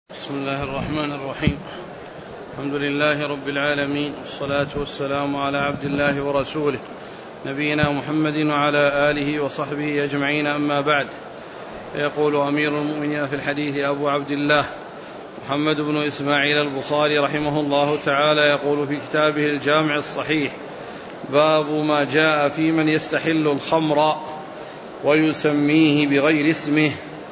بسم الله الرحمن الرحيم. الحمد لله رب العالمين، والصلاة والسلام على عبد الله ورسوله نبينا محمد وعلى آله وصحبه أجمعين، أما بعد. يقول أمير المؤمنين في الحديث أبو عبد الله محمد بن إسماعيل البخاري رحمه الله تعالى، يقول في كتابه الجامع الصحيح: باب ما جاء في من يستحل الخمر ويسميه بغير اسمه.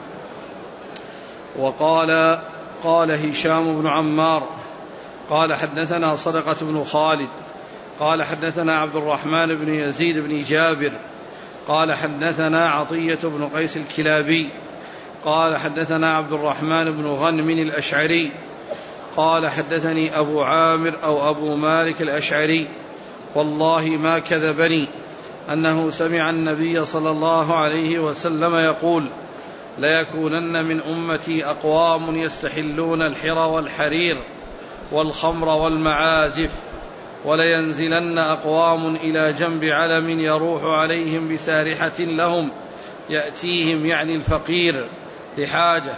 قال هشام بن عمار قال حدثنا صدقة بن خالد قال حدثنا عبد الرحمن بن يزيد بن جابر قال حدثنا عطية بن قيس الكلابي قال حدثنا عبد الرحمن بن غنم الأشعري قال حدثني أبو عامر أو أبو مالك الأشعري والله ما كذبني أنه سمع النبي صلى الله عليه وسلم يقول: ليكونن من أمتي أقوام يستحلون الحر والحرير والخمر والمعازف، ولينزلن أقوام إلى جنب علم يروح عليهم بسارحة لهم، يأتيهم يعني الفقير لحاجة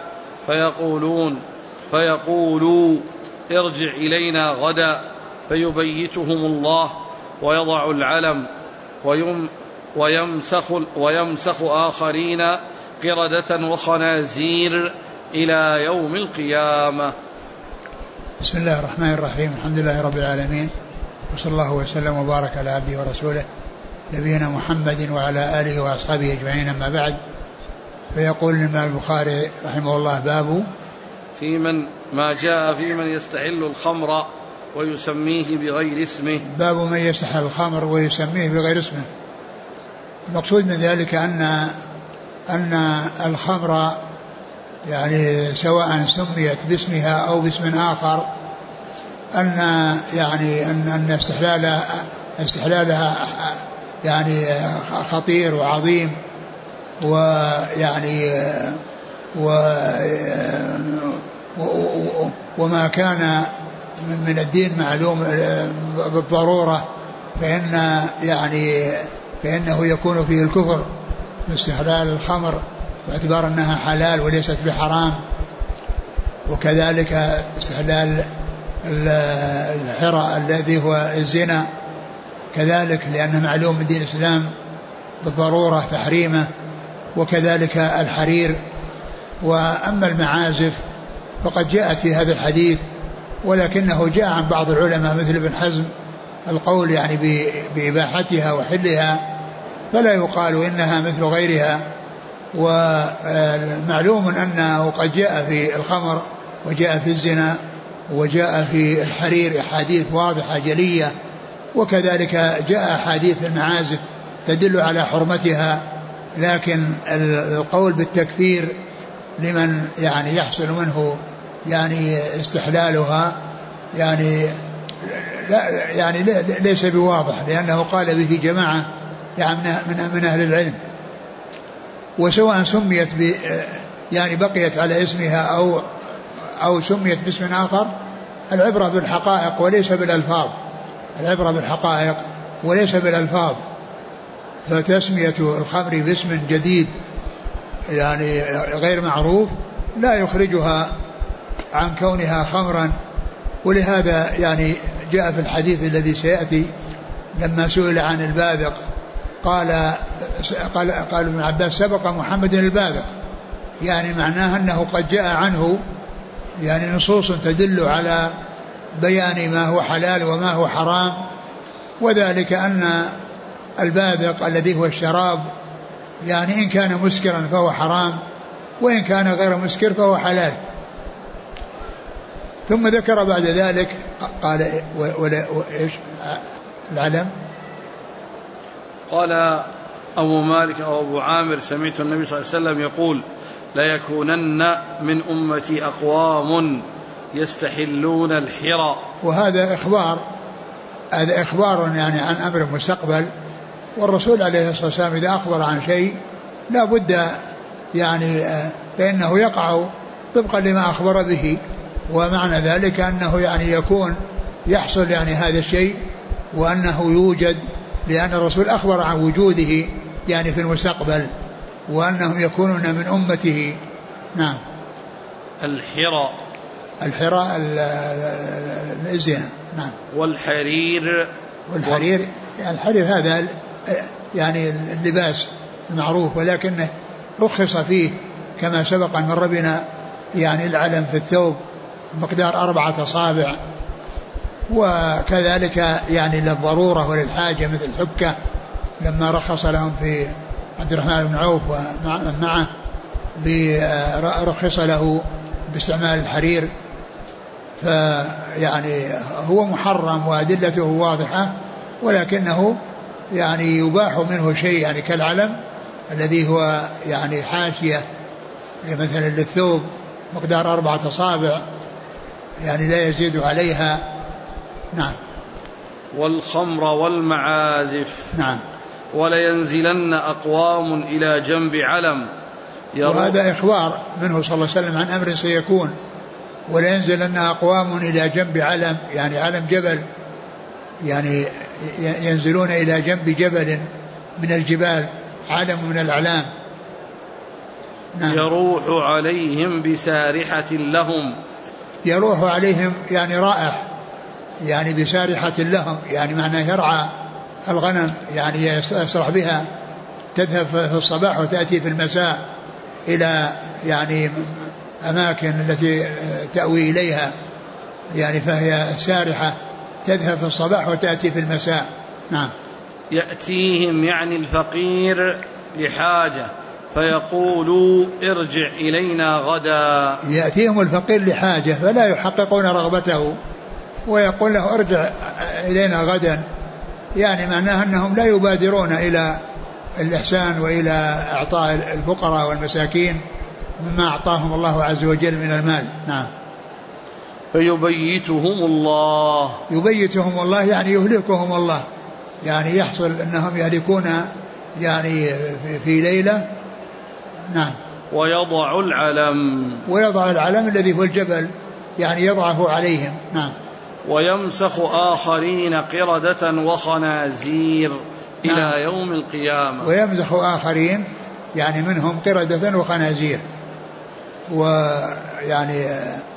فيقولوا ارجع إلينا غدا، فيبيتهم الله ويضع العلم ويمسخ آخرين قردة وخنازير إلى يوم القيامة. بسم الله الرحمن الرحيم. الحمد لله رب العالمين، وصلى الله وسلم وبارك على عبده ورسوله نبينا محمد وعلى آله وأصحابه أجمعين، أما بعد. فيقول الإمام البخاري رحمه الله: باب ما جاء في من يستحل الخمر ويسميه بغير اسمه. باب من يستحل الخمر ويسميه بغير اسمه. المقصود من ذلك أن الخمر يعني سواء سميت باسمها أو باسم آخر، أن استحلالها يعني خطير وعظيم، وما كان من الدين معلوم بالضرورة فإنه يكون فيه الكفر باستحلال الخمر باعتبار أنها حلال وليست بحرام، وكذلك استحلال الحرى الذي هو الزنا كذلك، لأنه معلوم من دين الإسلام بالضرورة تحريمه، وكذلك الحرير. وأما المعازف فقد جاءت في هذا الحديث، ولكنه جاء عن بعض العلماء مثل ابن حزم القول يعني بإباحتها وحلها، فلا يقال إنها مثل غيرها. ومعلوم أنه قد جاء في الخمر وجاء في الزنا وجاء في الحرير أحاديث واضحة جلية، وكذلك جاء أحاديث المعازف تدل على حرمتها، لكن القول بالتكفير لمن يعني يحصل منه يعني استحلالها ليس بواضح، لأنه قال به جماعة من أهل العلم. وسواء سميت بقيت على اسمها أو سميت باسم آخر، العبرة بالحقائق وليس بالألفاظ. العبرة بالحقائق وليس بالألفاظ. فتسمية الخمر باسم جديد يعني غير معروف لا يخرجها عن كونها خمرا. ولهذا يعني جاء في الحديث الذي سيأتي لما سئل عن الباذق قال ابن عباس: سبق محمد الباذق، يعني معناه أنه قد جاء عنه يعني نصوص تدل على بيان ما هو حلال وما هو حرام، وذلك أن الباذق الذي هو الشراب يعني إن كان مسكرا فهو حرام، وإن كان غير مسكر فهو حلال. ثم ذكر بعد ذلك قال: إيش العلم؟ قال أبو مالك أو أبو عامر: سمعت النبي صلى الله عليه وسلم يقول: ليكونن من أمتي أقوام يستحلون الحرى. وهذا إخبار يعني عن أمر مستقبل، والرسول عليه الصلاة والسلام إذا أخبر عن شيء لا بد يعني فإنه يقع طبقا لما أخبر به، ومعنى ذلك أنه يعني يحصل يعني هذا الشيء وأنه يوجد، لأن الرسول أخبر عن وجوده يعني في المستقبل، وأنهم يكونون من أمته. نعم. الحرى الحراء الزنا. نعم. والحرير الحرير هذا يعني اللباس المعروف، ولكنه رخص فيه كما سبق أن مر بنا يعني العلم في الثوب مقدار 4 أصابع، وكذلك يعني للضرورة وللحاجة مثل الحكة لما رخص لهم في عبد الرحمن بن عوف ومعه رخص له باستعمال الحرير. فيعني هو محرم وأدلته واضحة، ولكنه يعني يباح منه شيء يعني كالعلم الذي هو يعني حاشية مثلا للثوب مقدار 4 أصابع يعني لا يزيد عليها. نعم. والخمر والمعازف. نعم. ولينزلن أقوام إلى جنب علم. وهذا إخبار منه صلى الله عليه وسلم عن أمر سيكون. ولينزلن أقوام إلى جنب علم يعني علم جبل، يعني ينزلون إلى جنب جبل من الجبال، علم من الأعلام. نعم. يروح عليهم بسارحة لهم. يروح عليهم يعني رائح، يعني بسارحة لهم يعني معناه يرعى الغنم يعني يسرح بها، تذهب في الصباح وتأتي في المساء إلى يعني أماكن التي تأوي إليها، يعني فهي سارحة تذهب في الصباح وتأتي في المساء. نعم. يأتيهم يعني الفقير لحاجة فيقولوا ارجع إلينا غدا. يأتيهم الفقير لحاجة فلا يحققون رغبته ويقول له ارجع إلينا غدا، يعني معناه أنهم لا يبادرون إلى الإحسان وإلى إعطاء الفقراء والمساكين مما أعطاهم الله عز وجل من المال. نعم. فيبيتهم الله. يبيتهم الله يعني يهلكهم الله، يعني يحصل أنهم يهلكون يعني في ليلة. نعم. ويضع العلم الذي هو الجبل يعني يضعه عليهم. نعم. ويمسخ آخرين قردة وخنازير. نعم. إلى يوم القيامة. ويمسخ آخرين يعني منهم قردة وخنازير، ويعني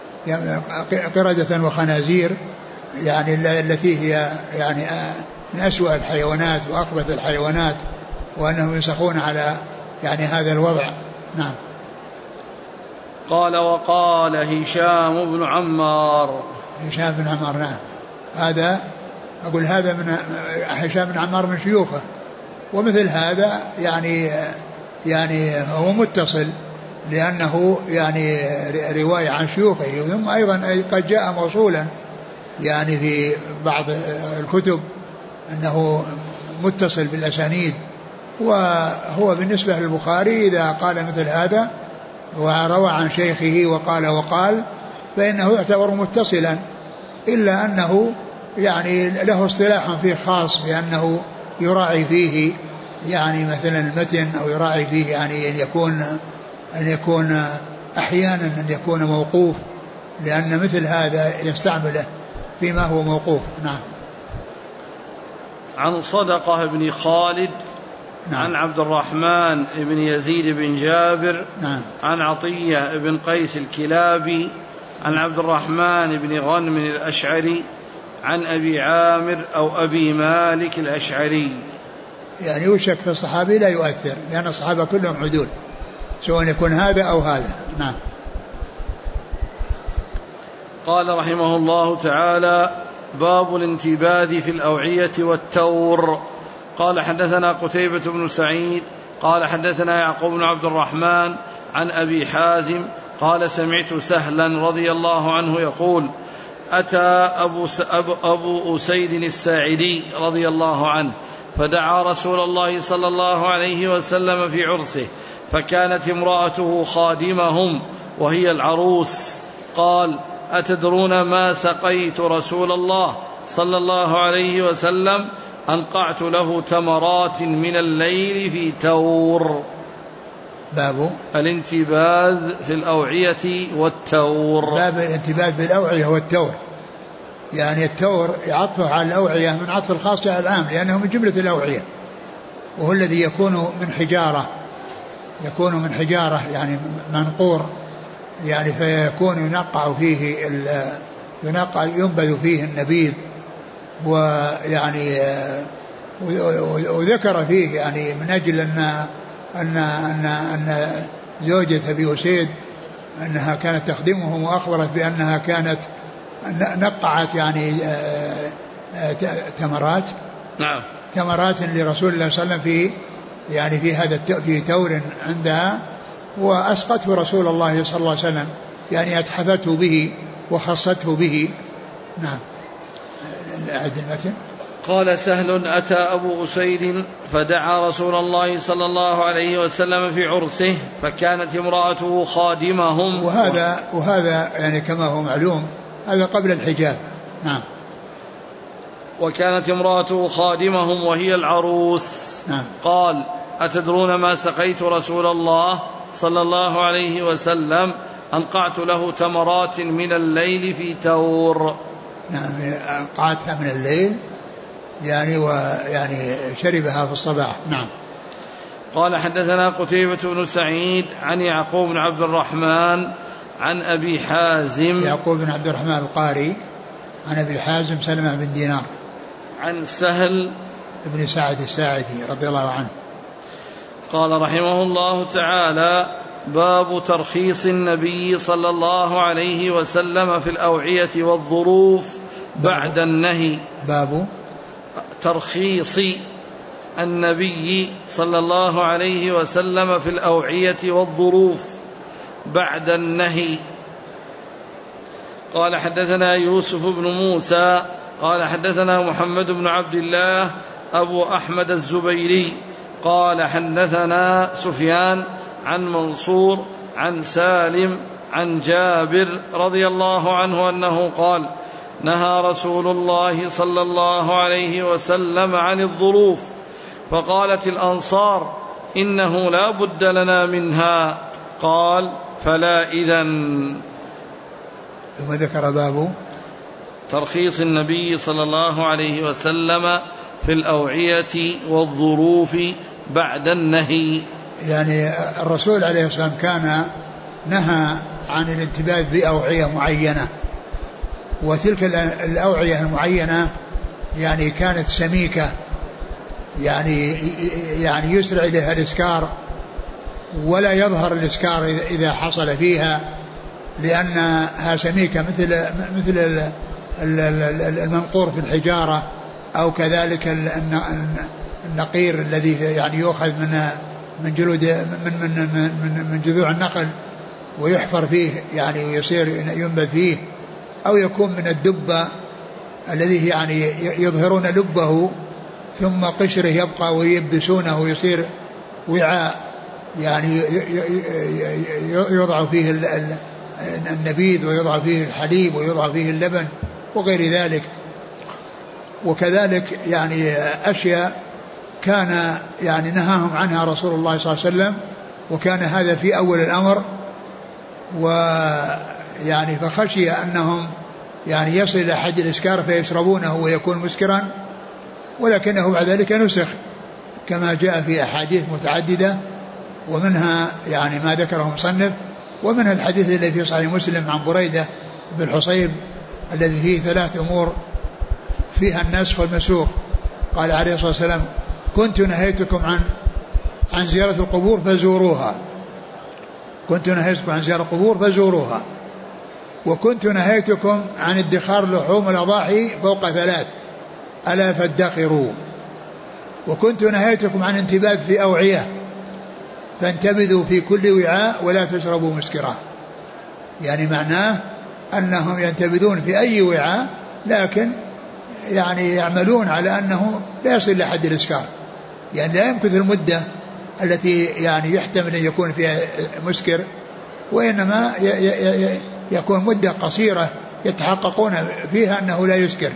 قردة وخنازير يعني التي هي يعني من أسوأ الحيوانات وأخبث الحيوانات، وأنهم يمسخون على يعني هذا الوضع. نعم. قال وقال هشام بن عمار. نعم. هذا أقول هذا من هشام بن عمار من شيوخه، ومثل هذا يعني هو متصل لأنه يعني رواية عن شيوخه، ثم أيضا قد جاء موصولا يعني في بعض الكتب أنه متصل بالأسانيد. وهو بالنسبة للبخاري إذا قال مثل هذا وروى عن شيخه وقال فإنه يعتبر متصلا، إلا أنه يعني له اصطلاح فيه خاص بأنه يراعي فيه يعني مثلا المتن، أو يراعي فيه يعني أن يكون أحيانا أن يكون موقوف، لأن مثل هذا يستعمله فيما هو موقوف. نعم. عن صدقة بن خالد. نعم. عن عبد الرحمن بن يزيد بن جابر. نعم. عن عطية بن قيس الكلابي. عن عبد الرحمن بن غنم الأشعري. عن أبي عامر أو أبي مالك الأشعري. يعني يوشك في الصحابي لا يؤثر، لأن الصحابة كلهم عدول سواء يكون هذا أو هذا. نعم. قال رحمه الله تعالى: باب الانتباذ في الأوعية والتور. قال حدثنا قتيبة بن سعيد قال حدثنا يعقوب بن عبد الرحمن عن أبي حازم قال سمعت سهلا رضي الله عنه يقول: أتى أبو أسيد الساعدي رضي الله عنه فدعا رسول الله صلى الله عليه وسلم في عرسه، فكانت امرأته خادمهم وهي العروس. قال: أتدرون ما سقيت رسول الله صلى الله عليه وسلم؟ أنقعت له تمرات من الليل في تور. باب الانتباذ في الأوعية والتور. باب الانتباذ بالأوعية والتور، يعني التور يعطف على الأوعية من عطف الخاص على العام، لأنه من جملة الأوعية، وهو الذي يكون من حجارة يعني منقور يعني فيكون ينبذ فيه النبيذ. ويعني وذكر فيه يعني من أجل أن زوجة أبي أسيد أنها كانت تخدمهم، وأخبرت بأنها كانت نقعت يعني تمرات لرسول الله صلى الله عليه وسلم في تور عندها، وأسقته رسول الله صلى الله عليه وسلم، يعني أتحفته به وخصته به. نعم. أعد المتن. قال سهل: أتى أبو أسيد فدعا رسول الله صلى الله عليه وسلم في عرسه، فكانت امرأته خادمهم. وهذا يعني كما هو معلوم هذا قبل الحجاب. نعم. وكانت امرأته خادمهم وهي العروس. نعم. قال: أتدرون ما سقيت رسول الله صلى الله عليه وسلم؟ أنقعت له تمرات من الليل في تور. نعم، أنقعتها من الليل يعني شربها في الصباح. نعم. قال: حدثنا قتيبة بن سعيد عن يعقوب بن عبد الرحمن عن أبي حازم. يعقوب بن عبد الرحمن القاري عن أبي حازم سلمة بن دينار عن سهل بن سعد الساعدي رضي الله عنه. قال رحمه الله تعالى: باب ترخيص النبي صلى الله عليه وسلم في الأوعية والظروف بعد النهي. باب ترخيص النبي صلى الله عليه وسلم في الأوعية والظروف بعد النهي. قال: حدثنا يوسف بن موسى قال: حدثنا محمد بن عبد الله أبو أحمد الزبيري قال: حدثنا سفيان عن منصور عن سالم عن جابر رضي الله عنه أنه قال: نهى رسول الله صلى الله عليه وسلم عن الظروف، فقالت الأنصار: إنه لا بد لنا منها. قال: فلا إذن. ثم ذكر باب ترخيص النبي صلى الله عليه وسلم في الأوعية والظروف بعد النهي. يعني الرسول عليه الصلاة والسلام كان نهى عن الانتباه بأوعية معينة، وتلك الأوعية المعينة يعني كانت سميكة، يعني يسرع إليها الإسكار، ولا يظهر الإسكار إذا حصل فيها، لأنها سميكة مثل المنقور في الحجارة، أو كذلك النقير الذي يعني يؤخذ من جلود من جذوع النخل ويحفر فيه يعني ويصير ينبذ فيه، أو يكون من الدبة الذي يعني يظهرون لبه ثم قشره يبقى ويبسونه ويصير وعاء يعني يوضع فيه النبيذ ويوضع فيه الحليب ويوضع فيه اللبن وغير ذلك. وكذلك يعني أشياء كان يعني نهاهم عنها رسول الله صلى الله عليه وسلم، وكان هذا في أول الأمر، ويعني فخشي أنهم يعني يصل إلى حد الإسكار فيشربونه ويكون مسكرا، ولكنه بعد ذلك نسخ كما جاء في أحاديث متعددة، ومنها يعني ما ذكره مصنف، ومنها الحديث الذي في صحيح مسلم عن بريدة بن حصيب الذي فيه 3 أمور فيها النسخ والمسوخ. قال عليه الصلاة والسلام: كنت نهيتكم عن زيارة القبور فزوروها، كنت نهيتكم عن زيارة القبور فزوروها، وكنت نهيتكم عن ادخار لحوم الأضاحي فوق 3 ألا فادخروا، وكنت نهيتكم عن انتباذ في أوعية فانتبذوا في كل وعاء ولا تشربوا مسكرا. يعني معناه أنهم ينتبذون في أي وعاء، لكن يعني يعملون على أنه لا يصل إلى حد الإسكار، يعني لا يمكث المدة التي يعني يحتمل أن يكون فيها مسكر، وإنما يكون مدة قصيرة يتحققون فيها أنه لا يسكر.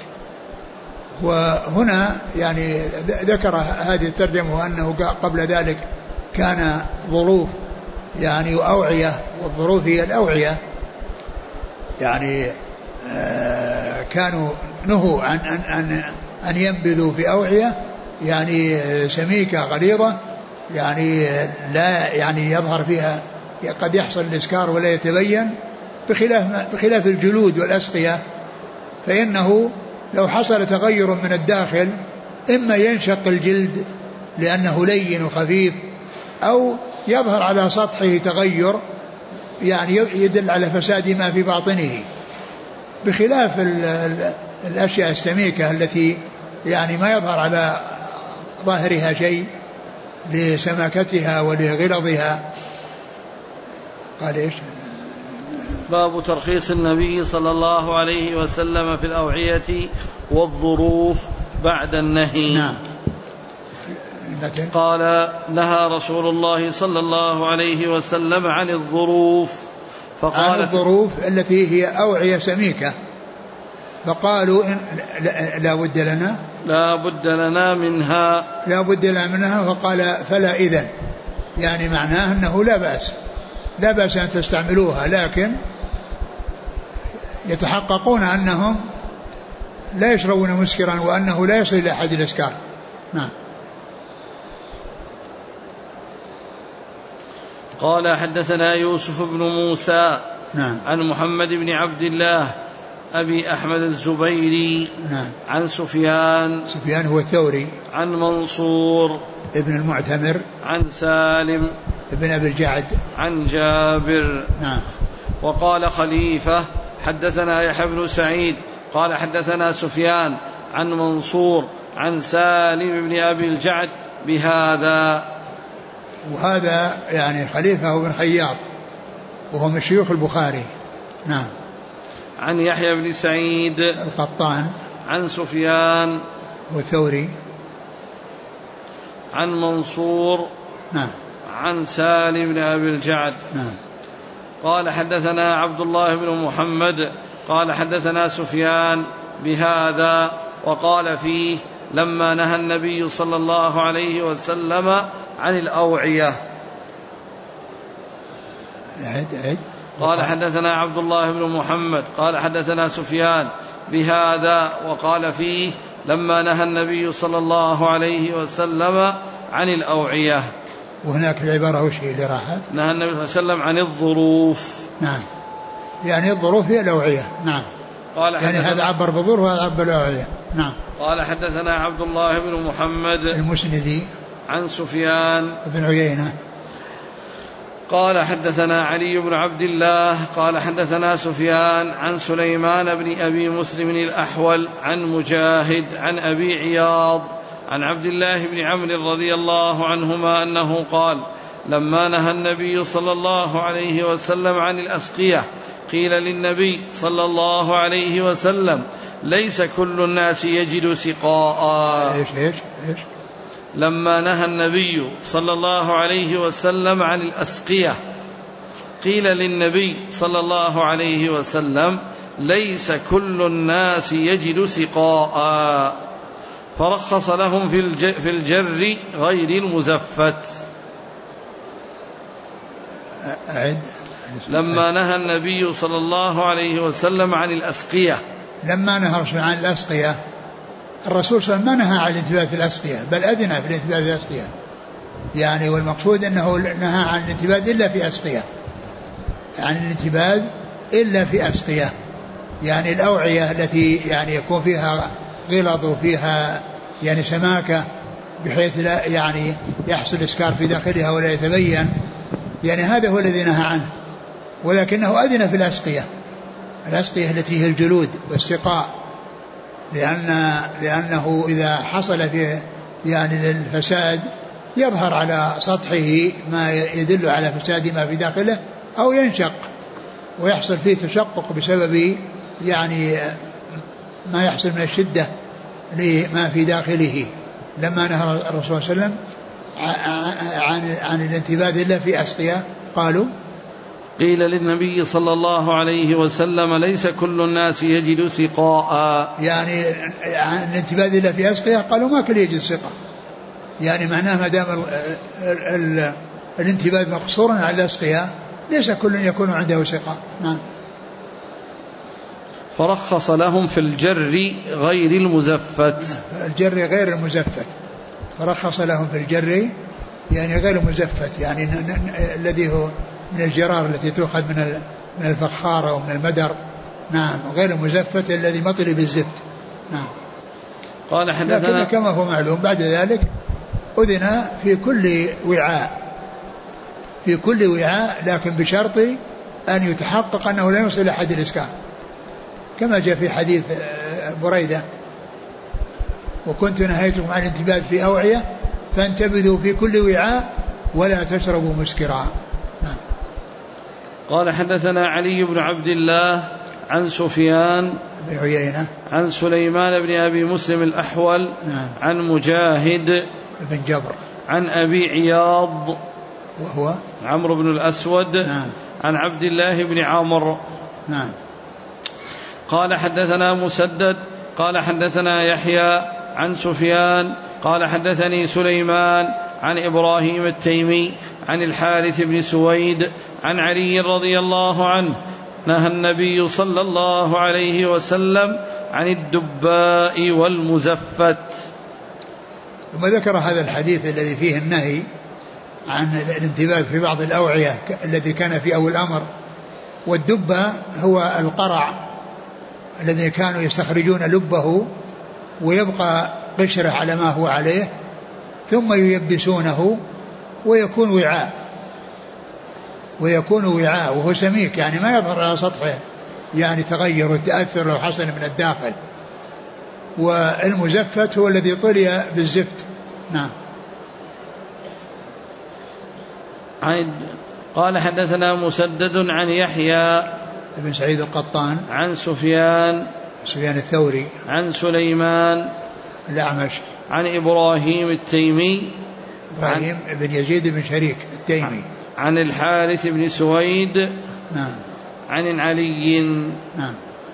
وهنا يعني ذكر هذه الترجمة وأنه قبل ذلك كان ظروف يعني وأوعية، والظروف هي الأوعية، يعني كانوا نهوا عن أن ينبذوا في أوعية يعني سميكة غليظة، يعني لا يعني يظهر فيها قد يحصل الإسكار ولا يتبين، بخلاف الجلود والأسقية، فإنه لو حصل تغير من الداخل إما ينشق الجلد لأنه لين وخفيف، أو يظهر على سطحه تغير يعني يدل على فساد ما في باطنه، بخلاف الأشياء السميكة التي يعني ما يظهر على ظاهرها شيء لسماكتها ولغلظها. قال إيش؟ باب ترخيص النبي صلى الله عليه وسلم في الأوعية والظروف بعد النهي. نعم. قال نهى رسول الله صلى الله عليه وسلم عن الظروف، عن الظروف التي هي أوعية سميكة، فقالوا إن لا بد لنا منها، فقال فلا إذن، يعني معناه أنه لا بأس أن تستعملوها، لكن يتحققون أنهم لا يشربون مسكرا وأنه لا يصل إلى حد الإسكار. نعم. قال حدثنا يوسف بن موسى نعم. عن محمد بن عبد الله أبي أحمد الزبيري نعم. عن سفيان هو الثوري، عن منصور ابن المعتمر، عن سالم ابن أبي الجعد، عن جابر. نعم. وقال خليفة حدثنا يحيى بن سعيد قال حدثنا سفيان عن منصور عن سالم بن أبي الجعد بهذا. وهذا يعني خليفة بن خياط وهو من شيوخ البخاري. نعم. عن يحيى بن سعيد القطان، عن سفيان والثوري، عن منصور، نعم، عن سالم بن أبي الجعد. نعم. قال حدثنا عبد الله بن محمد قال حدثنا سفيان بهذا، وقال فيه لما نهى النبي صلى الله عليه وسلم عن الأوعية. قال حدثنا عبد الله بن محمد قال حدثنا سفيان بهذا، وقال فيه لما نهى النبي صلى الله عليه وسلم عن الأوعية. وهناك العبارة وش هي اللي راحت؟ نهى النبي صلى الله عليه وسلم عن الظروف. نعم، يعني الظروف هي الأوعية. نعم. قال يعني هذا عبر بالظروف وهذا عبر بالأوعية. نعم. قال حدثنا عبد الله بن محمد المسندي عن سفيان بن عيينة قال حدثنا علي بن عبد الله قال حدثنا سفيان عن سليمان بن أبي مسلم الأحول عن مجاهد عن أبي عياض عن عبد الله بن عمرو رضي الله عنهما أنه قال لما نهى النبي صلى الله عليه وسلم عن الأسقية قيل للنبي صلى الله عليه وسلم ليس كل الناس يجد سقاء. إيش لما نهى النبي صلى الله عليه وسلم عن الأسقية قيل للنبي صلى الله عليه وسلم ليس كل الناس يجد سقاء، فرخص لهم في الجر غير المزفت. لما نهى النبي صلى الله عليه وسلم عن الأسقية، لما نهى الرسول عن الأسقية، الرسول صلى الله عليه وسلم ما نهى عن الانتباه في الأسقية، بل أذن في الانتباه في الأسقية، يعني والمقصود أنه نهى عن الانتباه إلا في أسقية، عن الانتباه إلا في أسقية، يعني الأوعية التي يعني يكون فيها غلظ وفيها يعني سماكة بحيث لا يعني يحصل إسكار في داخلها ولا يتبين، يعني هذا هو الذي نهى عنه. ولكنه أذن في الأسقية التي هي الجلود والسقاء، لأنه إذا حصل في يعني الفساد يظهر على سطحه ما يدل على فساد ما في داخله، أو ينشق ويحصل فيه تشقق بسبب يعني ما يحصل من الشدة لما في داخله. لما نهى الرسول صلى الله عليه وسلم عن الانتباه إلا في أسقية قالوا قيل للنبي صلى الله عليه وسلم ليس كل الناس يجد سقاء، يعني عن الانتباه إلا في أسقية قالوا ما كل يجد سقاء، يعني معناه ما دام الانتباه مقصورا على الأسقية ليس كل يكون عنده سقاء. نعم. فرخص لهم في الجر غير المزفت، الجر غير المزفت، فرخص لهم في الجر يعني غير المزفت، يعني الذي هو من الجرار التي تؤخذ من الفخار أو من المدر. نعم. غير المزفت الذي مطلي بالزفت. نعم. قال حدثنا كما هو معلوم بعد ذلك أذن في كل وعاء لكن بشرط أن يتحقق أنه لا يوصل إلى حد الإسكار، كما جاء في حديث بريدة: وكنت نهيتكم عن الانتباذ في أوعية فانتبذوا في كل وعاء ولا تشربوا مسكرا. نعم. قال حدثنا علي بن عبد الله عن سفيان بن عيينة عن سليمان بن أبي مسلم الأحول. نعم. عن مجاهد بن جبر عن أبي عياض وهو عمرو بن الأسود. نعم. عن عبد الله بن عمرو. نعم. قال حدثنا مسدد قال حدثنا يحيى عن سفيان قال حدثني سليمان عن إبراهيم التيمي عن الحارث بن سويد عن علي رضي الله عنه: نهى النبي صلى الله عليه وسلم عن الدباء والمزفت. ثم ذكر هذا الحديث الذي فيه النهي عن الانتباه في بعض الأوعية الذي كان في أول الأمر. والدبة هو القرع الذي كانوا يستخرجون لبه ويبقى قشره على ما هو عليه ثم ييبسونه ويكون وعاء وهو سميك، يعني ما يظهر على سطحه يعني تغير وتأثر لو حصل من الداخل. والمزفت هو الذي طلي بالزفت. نعم. قال حدثنا مسدد عن يحيى بن سعيد القطان عن سفيان الثوري عن سليمان الأعمش عن إبراهيم التيمي إبراهيم بن يزيد بن شريك التيمي عن الحارث بن سويد. نعم. عن علي. نعم.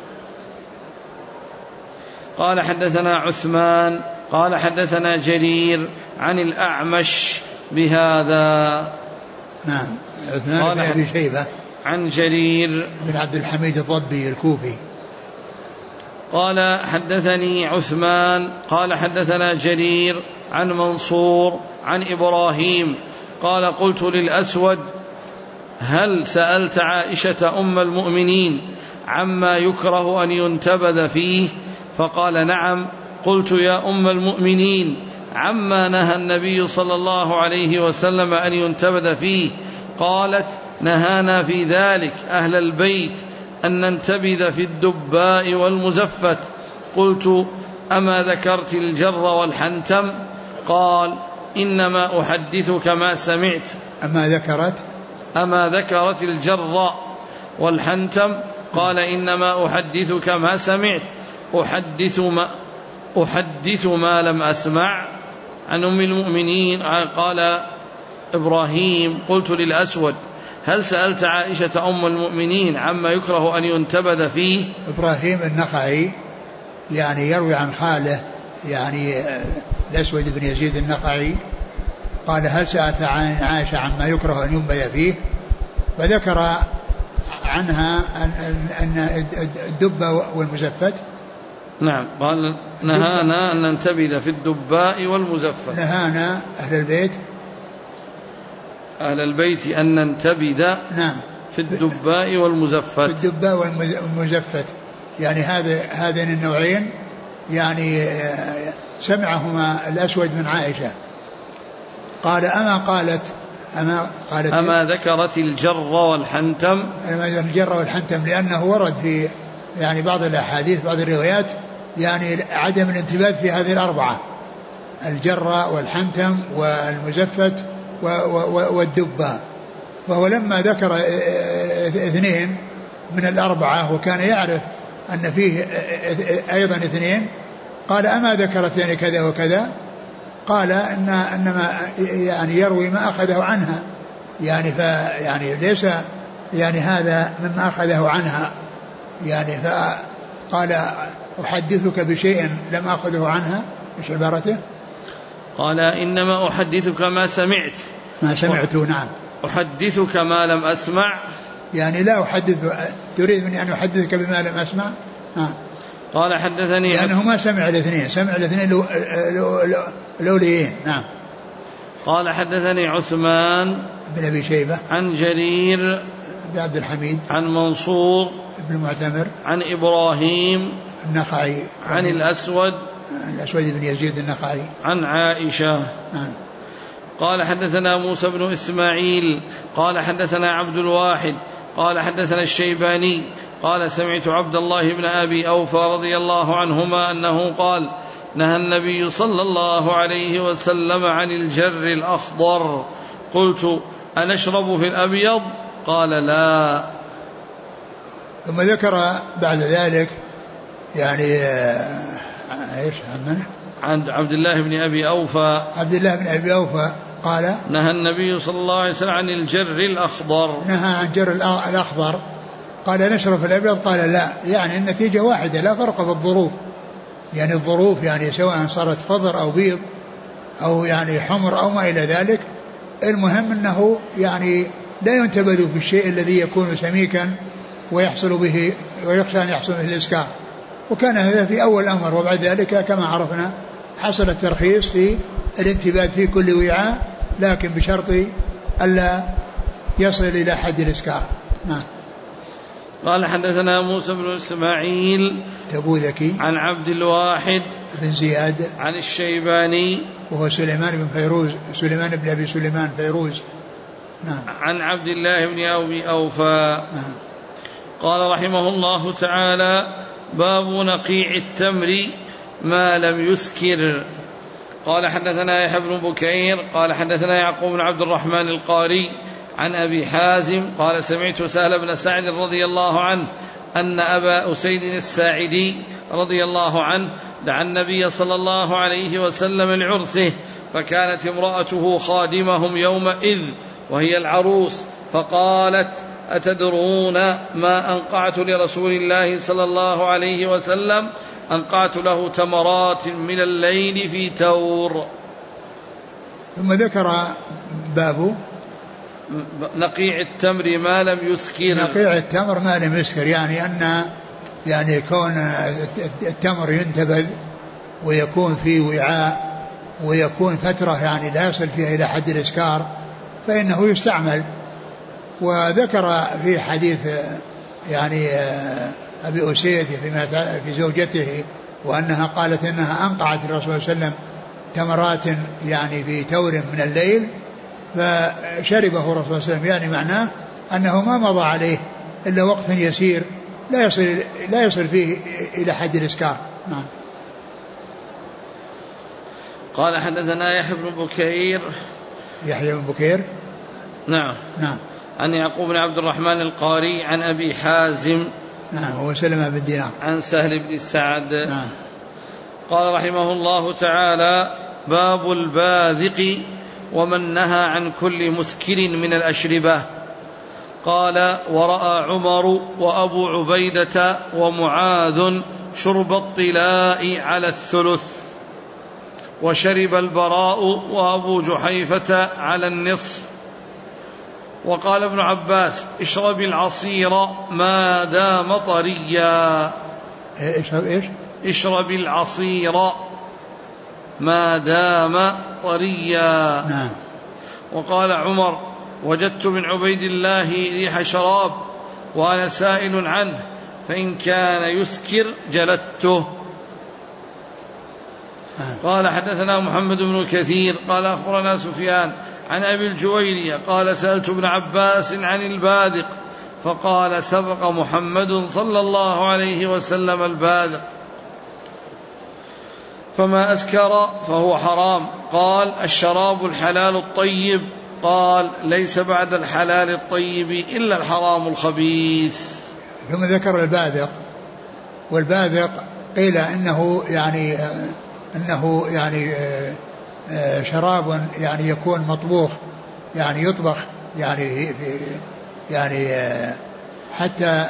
قال حدثنا عثمان قال حدثنا جرير عن الأعمش بهذا. نعم. عثمان بن أبي شيبة عن جرير بن عبد الحميد الضبي الكوفي. قال حدثني عثمان قال حدثنا جرير عن منصور عن إبراهيم قال: قلت للأسود: هل سألت عائشة أم المؤمنين عما يكره أن ينتبذ فيه؟ فقال: نعم. قلت: يا أم المؤمنين، عما نهى النبي صلى الله عليه وسلم أن ينتبذ فيه؟ قالت: نهانا في ذلك أهل البيت أن ننتبذ في الدباء والمزفت. قلت: أما ذكرت الجر والحنتم؟ قال: إنما أحدثك ما سمعت. أما ذكرت الجر والحنتم؟ قال: إنما أحدثك ما سمعت. أحدث ما لم أسمع. عن أم المؤمنين قال إبراهيم: قلت للأسود: هل سألت عائشة أم المؤمنين عما يكره أن ينتبذ فيه؟ إبراهيم النخعي يعني يروي عن خاله يعني الأسود بن يزيد النخعي قال: هل سألت عائشة عما يكره أن ينبذ فيه؟ فذكر عنها أن الدب والمزفت. نعم. قال: نهانا أن ننتبذ في الدباء والمزفت. نهانا أهل البيت أن ننتبذ. نعم. في الدباء والمزفت. في الدباء والمزفت يعني هذين النوعين يعني سمعهما الأسود من عائشة. قال: أما ذكرت الجر والحنتم؟ الجر والحنتم لأنه ورد في يعني بعض الأحاديث بعض الروايات يعني عدم الانتباه في هذه الأربعة: الجر والحنتم والمزفت والدباء. فهو لما ذكر اثنين من الأربعة وكان يعرف أن فيه أيضا اثنين قال: أما ذكرت يعني كذا وكذا؟ قال: إنما يعني يروي ما أخذه عنها يعني يعني ليس يعني هذا مما أخذه عنها يعني. فقال: أحدثك بشيء لم أخذه عنها. إيش عبارته؟ قال: إنما أحدثك ما سمعت. نعم. أحدثك ما لم أسمع يعني لا أحدث، تريد مني أن أحدثك بما لم أسمع. نعم. قال: حدثني لأنه ما سمع الاثنين، سمع الاثنين الأوليين. نعم. قال حدثني عثمان بن أبي شيبة عن جرير بن عبد الحميد عن منصور بن معتمر عن إبراهيم النخعي عن الأسود بن يزيد النخعي عن عائشة. قال حدثنا موسى بن إسماعيل قال حدثنا عبد الواحد قال حدثنا الشيباني قال سمعت عبد الله بن أبي أوفى رضي الله عنهما أنه قال نهى النبي صلى الله عليه وسلم عن الجر الأخضر. قلت أنشرب في الأبيض؟ قال لا. ثم ذكر بعد ذلك يعني ايش عن عبد الله بن أبي أوفى قال نهى النبي صلى الله عليه وسلم عن الجر الأخضر. نهى عن الجر الأخضر. قال نشرب في الأبيض؟ قال لا. يعني النتيجة واحدة لا فرق في الظروف، يعني الظروف يعني سواء صارت خضر أو بيض أو يعني حمر أو ما إلى ذلك، المهم أنه يعني لا ينتبذ في الشيء الذي يكون سميكا ويحصل به ويخشى أن يحصل به الإسكار. وكان هذا في أول الأمر، وبعد ذلك كما عرفنا حصل الترخيص في الانتباه في كل وعاء، لكن بشرط ألا يصل إلى حد الإسكار. نعم. قال حدثنا موسى بن إسماعيل تبوذكي عن عبد الواحد بن زياد عن الشيباني وهو سليمان بن أبي سليمان فيروز. نعم. عن عبد الله بن أبي أوفى. نعم. قال رحمه الله تعالى باب نقيع التمر ما لم يسكر. قال حدثنا يحيى بن بكير قال حدثنا يعقوب بن عبد الرحمن القاري عن أبي حازم قال سمعت سهل بن سعد رضي الله عنه أن أبا أسيد الساعدي رضي الله عنه دعا النبي صلى الله عليه وسلم لعرسه، فكانت امرأته خادمهم يومئذ وهي العروس، فقالت أتدرون ما أنقعت لرسول الله صلى الله عليه وسلم؟ أنقعت له تمرات من الليل في تور. ثم ذكر باب نقيع التمر ما لم يسكر. نقيع التمر ما لم يسكر، يعني أن يعني كون التمر ينتبذ ويكون في وعاء ويكون فترة يعني لا يصل فيها إلى حد الإسكار فإنه يستعمل. وذكر في حديث يعني أبي أسيد في زوجته وأنها قالت إنها أنقعت الرسول صلى الله عليه وسلم تمرات يعني في تور من الليل فشربه الرسول صلى الله عليه وسلم، يعني معناه أنه ما مضى عليه إلا وقت يسير لا يصل فيه إلى حد الإسكار. نعم. قال حدثنا يحيى بن بكير نعم عن يعقوب بن عبد الرحمن القاري عن أبي حازم نعم هو سلمة بن دينار عن سهل بن سعد. نعم. قال رحمه الله تعالى باب الباذق ومن نهى عن كل مسكر من الأشربة. قال ورأى عمر وأبو عبيدة ومعاذ شرب الطلاء على الثلث، وشرب البراء وأبو جحيفة على النصف. وقال ابن عباس اشرب العصير ما دام طريا. اشرب العصير ما دام طريا. نعم. وقال عمر وجدت من عبيد الله ريح شراب وأنا سائل عنه فإن كان يسكر جلدته. قال حدثنا محمد بن كثير قال أخبرنا سفيان عن أبي الجويري قال سألت ابن عباس عن الباذق فقال سبق محمد صلى الله عليه وسلم الباذق فما أسكر فهو حرام. قال الشراب الحلال الطيب. قال ليس بعد الحلال الطيب إلا الحرام الخبيث. ثم ذكر الباذق، والباذق قيل إنه يعني شراب يعني يكون مطبوخ، يعني يطبخ يعني حتى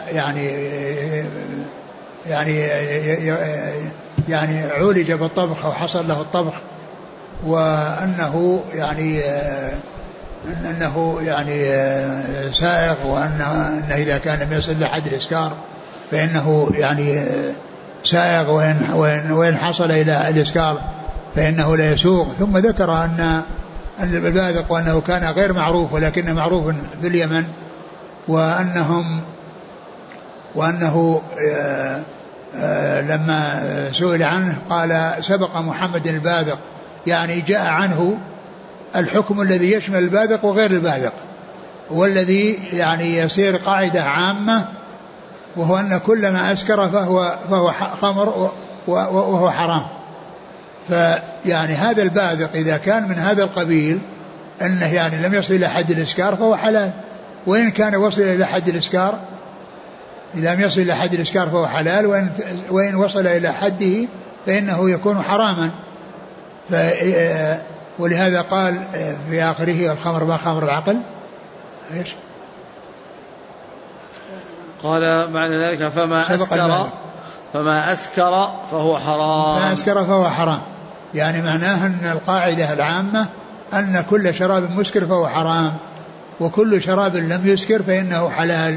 يعني عولج بالطبخ أو حصل له الطبخ، وأنه يعني سائغ، وأنه إذا كان لم يصل لحد الإسكار فإنه يعني سائغ، وإن حصل إلى الإسكار فإنه لا يسوق. ثم ذكر الباذق وأنه كان غير معروف ولكنه معروف في اليمن، وأنه لما سئل عنه قال سبق محمد الباذق، يعني جاء عنه الحكم الذي يشمل الباذق وغير الباذق، والذي يعني يصير قاعدة عامة، وهو أن كل ما أسكر فهو خمر وهو حرام. فيعني هذا الباذق إذا كان من هذا القبيل أنه يعني لم يصل إلى حد الإسكار فهو حلال، وإن كان وصل إلى حد الإسكار إذا لم يصل إلى حد الإسكار فهو حلال، وإن وصل إلى حده فإنه يكون حراما. ولهذا قال في آخره الخمر ما خمر العقل إيش؟ قال بعد ذلك فما أسكر فهو حرام. ما أسكر فهو حرام، يعني معناه أن القاعدة العامة أن كل شراب مسكر فهو حرام، وكل شراب لم يسكر فإنه حلال.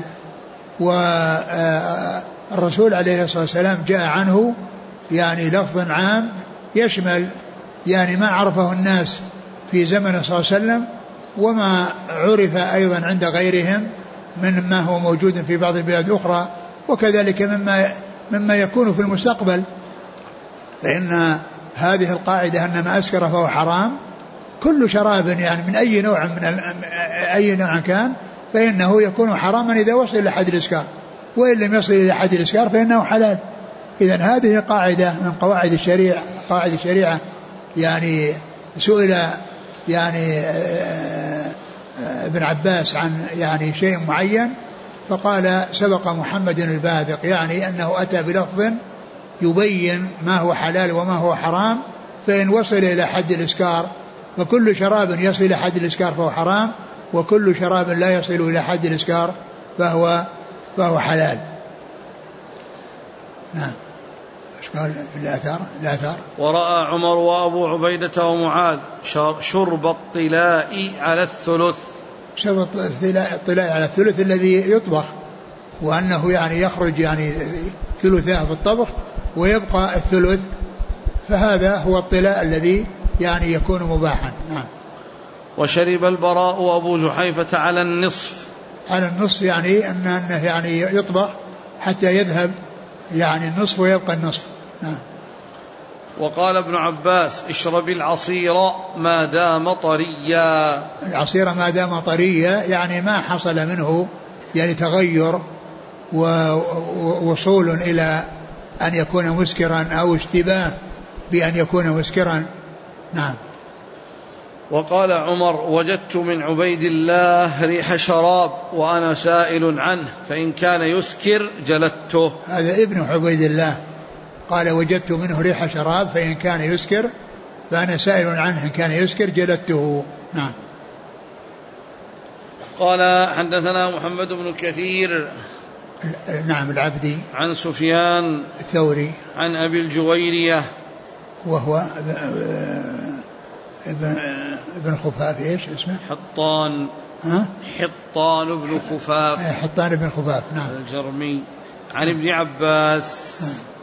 والرسول عليه الصلاة والسلام جاء عنه يعني لفظ عام يشمل يعني ما عرفه الناس في زمن صلى الله عليه وسلم، وما عرف أيضا عند غيرهم من ما هو موجود في بعض البلاد الأخرى، وكذلك مما يكون في المستقبل. فإن هذه القاعدة أن ما أسكر فهو حرام، كل شراب يعني من أي نوع كان فإنه يكون حراما إذا وصل إلى حد الإسكار، وإن لم يصل إلى حد الإسكار فإنه حلال. إذن هذه قاعدة من قواعد الشريعة. يعني سئل يعني ابن عباس عن يعني شيء معين فقال سبق محمد الباذق، يعني أنه أتى بلفظ يبين ما هو حلال وما هو حرام، فإن وصل إلى حد الإسكار فكل شراب يصل إلى حد الإسكار فهو حرام، وكل شراب لا يصل إلى حد الإسكار فهو حلال. نعم. قال الآثار ورأى عمر وأبو عبيدة ومعاذ شرب الطلاء على الثلث. شرب الطلاء على الثلث الذي يطبخ، وأنه يعني يخرج يعني ثلثاه في الطبخ ويبقى الثلث، فهذا هو الطلاء الذي يعني يكون مباحا. نعم. وشرب البراء وأبو جحيفة على النصف يعني أنه يعني يطبخ حتى يذهب يعني النصف ويبقى النصف. نعم. وقال ابن عباس اشرب العصير ما دام طريا. العصير ما دام طريا يعني ما حصل منه يعني تغير ووصول إلى أن يكون مسكرا أو اشتباه بأن يكون مسكرا. نعم. وقال عمر وجدت من عبيد الله ريح شراب وأنا سائل عنه فإن كان يسكر جلدته. هذا ابن عبيد الله قال وجدت منه ريح شراب فإن كان يسكر فأنا سائل عنه إن كان يسكر جلدته. نعم. قال حدثنا محمد بن كثير نعم العبدي عن سفيان الثوري عن أبي الجويرية وهو ابن خفاف ايش اسمه؟ حطان بن خفاف. حطان بن خفاف. نعم. الجرمي عن ابن عباس.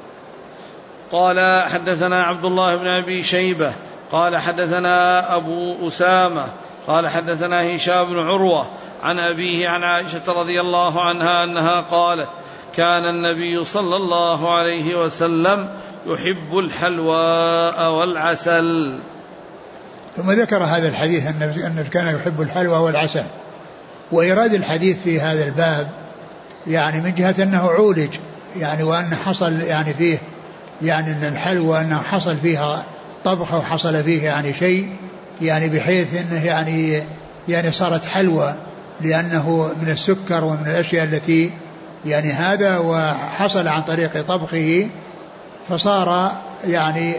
قال حدثنا عبد الله بن أبي شيبة قال حدثنا أبو أسامة قال حدثنا هشام بن عروة عن أبيه عن عائشة رضي الله عنها أنها قالت كان النبي صلى الله عليه وسلم يحب الحلواء والعسل. ثم ذكر هذا الحديث أنه كان يحب الحلوى والعسل. وإيراد الحديث في هذا الباب يعني من جهة أنه عولج يعني وأن حصل يعني فيه يعني أن الحلوى أنه حصل فيها طبخ وحصل فيه يعني شيء يعني بحيث أنه يعني صارت حلوى لأنه من السكر ومن الأشياء التي يعني هذا وحصل عن طريق طبخه فصار يعني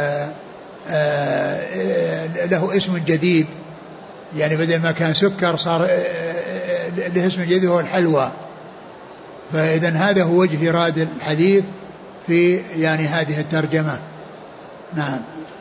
له اسم جديد يعني بدل ما كان سكر صار له اسم جديد هو الحلوى. فإذا هذا هو وجه إيراد الحديث في يعني هذه الترجمة. نعم.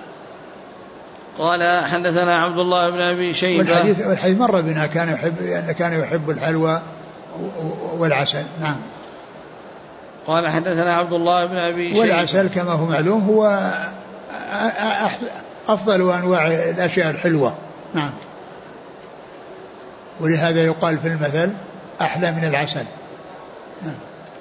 قال حدثنا عبد الله بن أبي شيبة والحديث مر بنا كان يحب الحلوى والعسل. نعم. قال حدثنا عبد الله بن أبي شيبة والعسل كما هو معلوم هو أفضل أنواع الأشياء الحلوة نعم. ولهذا يقال في المثل أحلى من العسل. نعم.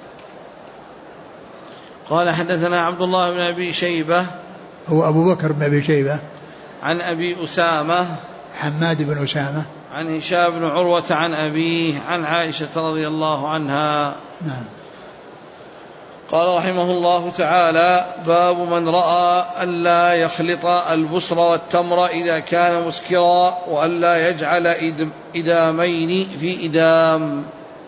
قال حدثنا عبد الله بن أبي شيبة هو أبو بكر بن أبي شيبة عن أبي أسامة حماد بن أسامة عن هشام بن عروة عن أبيه عن عائشة رضي الله عنها. نعم. قال رحمه الله تعالى: باب من رأى ألا يخلط البصر والتمر إذا كان مسكرا وألا يجعل إدامين في إدام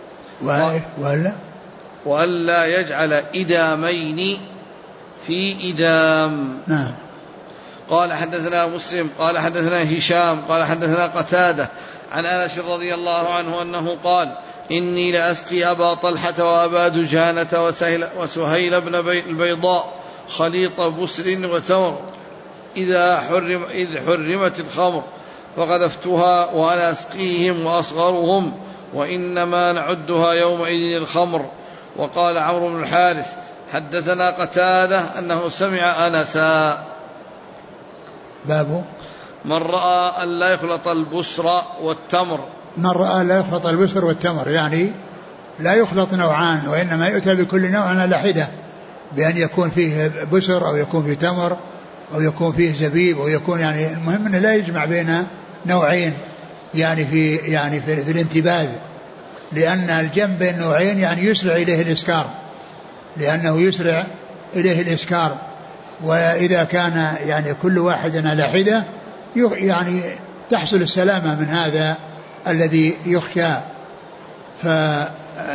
وألا يجعل إدامين في إدام. نعم. قال حدثنا مسلم قال حدثنا هشام قال حدثنا قتادة عن أنس رضي الله عنه أنه قال: إني لأسقي أبا طلحة وأبا دجانة وسهيل بن البيضاء خليط بسر وتمر إذ حرمت الخمر فقذفتها وأنا أسقيهم وأصغرهم وإنما نعدها يومئذ الخمر. وقال عمرو بن الحارث: حدثنا قتادة أنه سمع أنسا. باب من رأى أن لا يخلط البسر والتمر. من رأى لا يخلط البسر والتمر يعني لا يخلط نوعان، وإنما يؤتى بكل نوع على حدة، بأن يكون فيه بسر أو يكون فيه تمر أو يكون فيه زبيب أو يكون يعني المهم أنه لا يجمع بين نوعين يعني في الانتباذ، لأن الجمع بين نوعين يعني يسرع إليه الإسكار، لأنه يسرع إليه الإسكار. وإذا كان يعني كل واحد على حدة يعني تحصل السلامة من هذا الذي يخشى. فذكر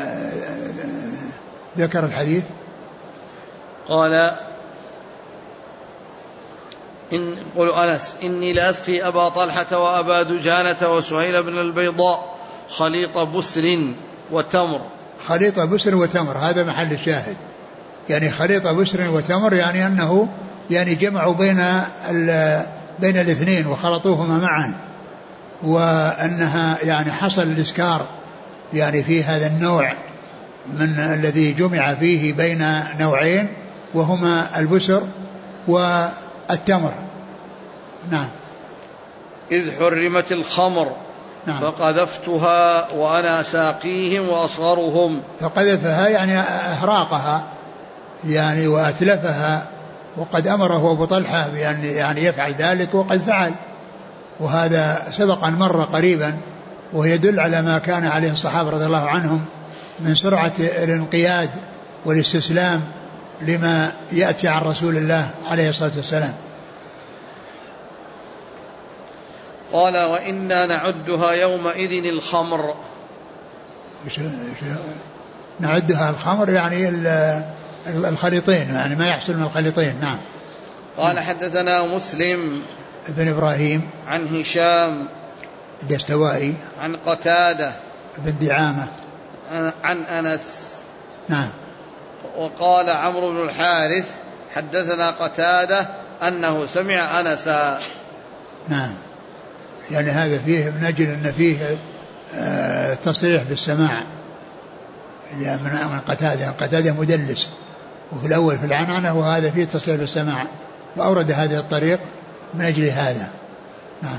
الحديث قال قل أنس: إني لأسقي أبا طلحة وأبا دجانة وسهيل بن البيضاء خليط بسر وتمر. خليط بسر وتمر هذا محل الشاهد، يعني خليط بسر وتمر يعني أنه يعني جمعوا بين الاثنين وخلطوهما معا، وأنها يعني حصل الإسكار يعني في هذا النوع من الذي جمع فيه بين نوعين وهما البسر والتمر. نعم. إذ حرمت الخمر. نعم. فقذفتها وأنا ساقيهم وأصغرهم. فقذفها يعني أهراقها يعني وأتلفها، وقد أمره أبو طلحة بأن يعني يفعل ذلك وقد فعل، وهذا سبق أن مر قريبا، ويدل على ما كان عليه الصحابة رضي الله عنهم من سرعة الانقياد والاستسلام لما يأتي عن رسول الله عليه الصلاة والسلام. قال: وإنا نعدها يومئذ الخمر. نعدها الخمر يعني الخليطين، يعني ما يحصل من الخليطين. نعم. قال: حدثنا مسلم ابن إبراهيم عن هشام الدستوائي عن قتادة بن دعامة عن أنس. نعم. وقال عمرو بن الحارث: حدثنا قتادة أنه سمع أنسا. نعم. يعني هذا فيه من أجل أن فيه تصريح بالسماع من قتادة مدلس، وفي الأول في العنعنة، وهذا فيه تصريح بالسماع، فأورد هذه الطريق من أجل هذا. نعم.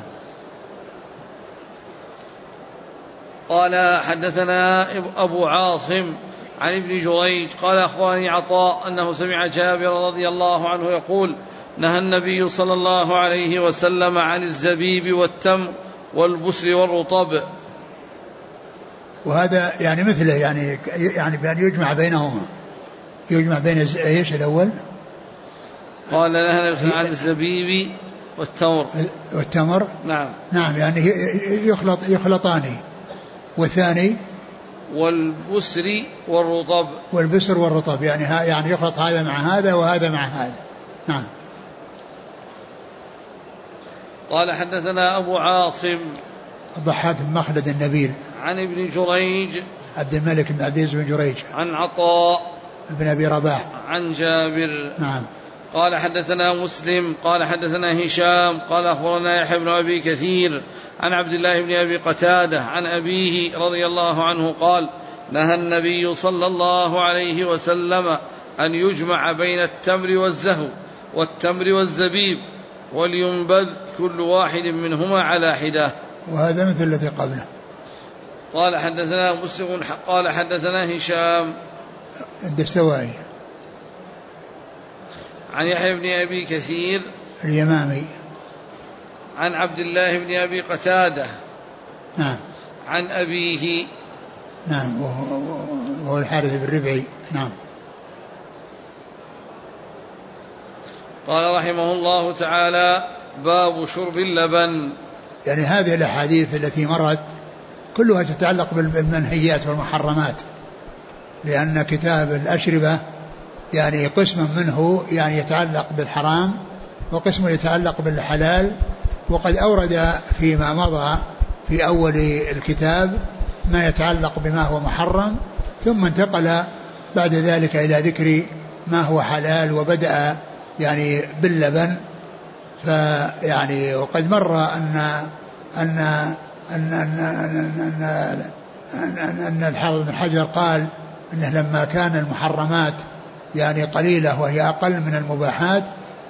قال: حدثنا أبو عاصم عن ابن جريج قال: أخبرني عطاء أنه سمع جابر رضي الله عنه يقول: نهى النبي صلى الله عليه وسلم عن الزبيب والتمر والبسر والرطب. وهذا يعني مثله يعني بأن يجمع بينهما، يجمع بين ايش الأول؟ قال: نهى عن الزبيب والتمر. نعم. نعم يعني يخلطان. والثاني والبسر والرطب يعني يخلط هذا مع هذا وهذا مع هذا. نعم. قال: حدثنا أبو عاصم الضحاك بن مخلد النبيل عن ابن جريج عبد الملك بن عبد العزيز بن جريج عن عطاء بن أبي رباح عن جابر. نعم. قال: حدثنا مسلم قال: حدثنا هشام قال: أخبرنا يحيى بن أبي كثير عن عبد الله بن أبي قتادة عن أبيه رضي الله عنه قال: نهى النبي صلى الله عليه وسلم أن يجمع بين التمر والزهو والتمر والزبيب ولينبذ كل واحد منهما على حدة. وهذا مثل الذي قبله. قال حدثنا مسلم قال حدثنا هشام الدستوائي عن يحيى بن أبي كثير اليمامي عن عبد الله بن أبي قتادة نعم عن أبيه نعم وهو الحارث بن ربعي نعم. قال رحمه الله تعالى باب شرب اللبن. يعني هذه الأحاديث التي مرت كلها تتعلق بالمنهيات والمحرمات، لأن كتاب الأشربة يعني قسم منه يعني يتعلق بالحرام وقسم يتعلق بالحلال، وقد أورد فيما مضى في أول الكتاب ما يتعلق بما هو محرم، ثم انتقل بعد ذلك إلى ذكر ما هو حلال، وبدأ يعني باللبن. فيعني وقد مر أن الحافظ بن حجر قال أنه لما كان المحرمات يعني قليلة وهي أقل من المباحات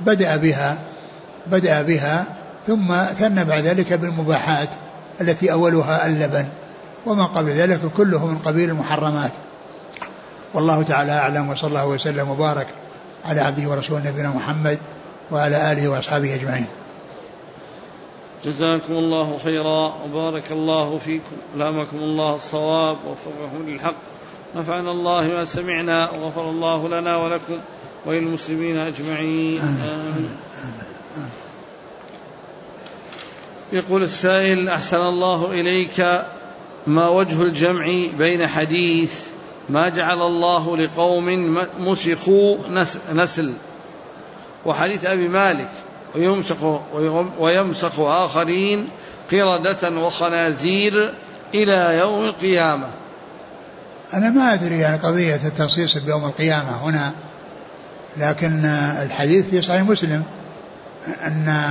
بدأ بها ثم ثنى بعد ذلك بالمباحات التي أولها اللبن، وما قبل ذلك كله من قبيل المحرمات. والله تعالى أعلم، وصلى الله وسلم وبارك على عبده ورسوله نبينا محمد وعلى آله وأصحابه أجمعين. جزاكم الله خيرا وبارك الله فيكم، ألهمكم الله الصواب ووفقكم للحق، نفعنا الله ما سمعنا وغفر الله لنا ولكم وللمسلمين أجمعين آمين. يقول السائل أحسن الله إليك، ما وجه الجمع بين حديث ما جعل الله لقوم مسخوا نسل وحديث أبي مالك ويمسخ آخرين قردة وخنازير إلى يوم القيامة؟ أنا ما أدري يعني قضية التخصيص بيوم القيامة هنا، لكن الحديث في صحيح مسلم أن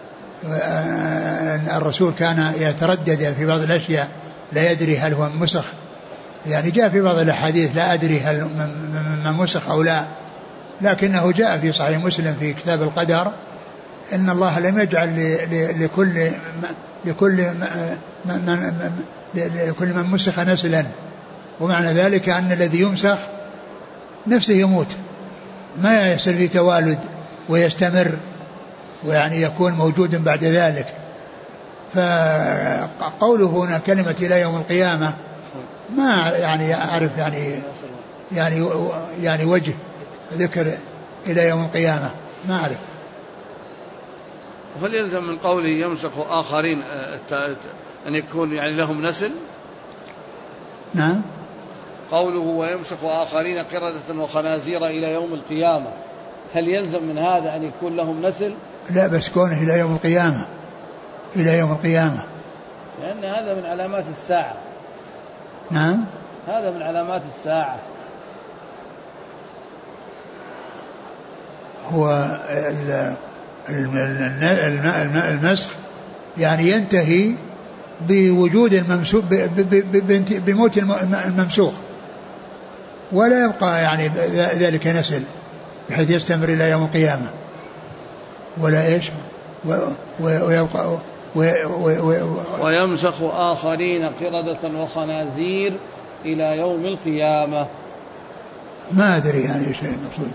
الرسول كان يتردد في بعض الأشياء لا يدري هل هو مسخ، يعني جاء في بعض الأحاديث لا أدري هل من مسخ أو لا، لكنه جاء في صحيح مسلم في كتاب القدر إن الله لم يجعل لكل من مسخ نسلا، ومعنى ذلك أن الذي يمسخ نفسه يموت، ما يحصل في توالد ويستمر ويعني يكون موجودا بعد ذلك. فقوله هنا كلمة إلى يوم القيامة ما يعني أعرف يعني وجه ذكر إلى يوم القيامة ما أعرف. وهل يلزم من قوله يمسخ آخرين أن يكون يعني لهم نسل؟ نعم. قوله ويمسخ آخرين قردة وخنازير إلى يوم القيامة، هل يلزم من هذا أن يكون لهم نسل؟ لا، بس كونه إلى يوم القيامة، إلى يوم القيامة، لأن هذا من علامات الساعة. نعم، هذا من علامات الساعة. هو المسخ يعني ينتهي بوجود الممسوخ بموت الممسوخ، ولا يبقى يعني ذلك نسل بحيث يستمر إلى يوم القيامة، ولا إيش ويبقى ويمسخ آخرين قردة وخنازير إلى يوم القيامة. ما أدري يعني إيش المقصود.